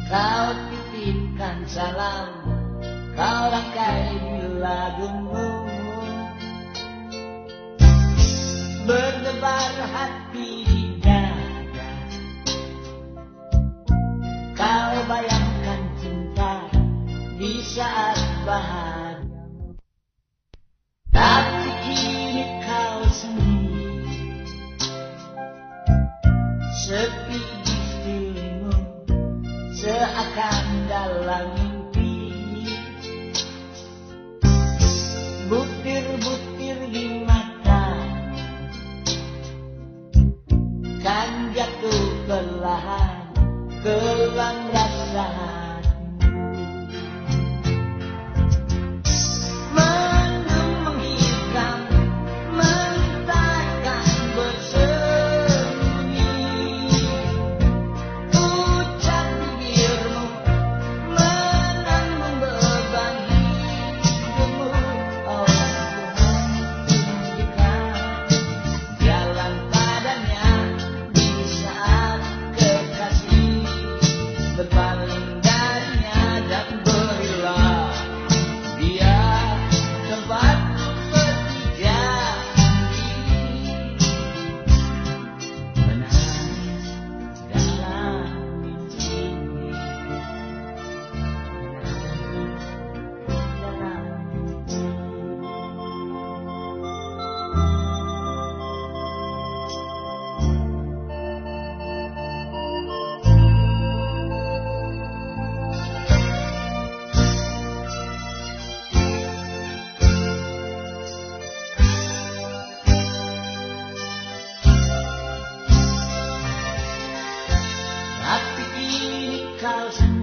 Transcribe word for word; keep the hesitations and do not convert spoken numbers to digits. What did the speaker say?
Kau titipkan salam, kau rangkai di lagumu. Berdebar hati di dada, kau bayangkan cinta di saat bahagiamu. Tapi kini kau sendiri, sepi di dirimu, seakan dalam mimpi. Butir-butir di mata kan jatuh perlahan ke langgar hatimu. Mendung menghitam, mentahkan bersembunyi. Ucap bibirmu menanggung beban hidupmu. Oh Tuhan, tunjukkan jalan padanya di saat kekasih berpaling darinya, dan berilah dia tempat berpijak diri, menangis dalam mimpi, menangis dalam mimpi. Tapi kini kau sendiri,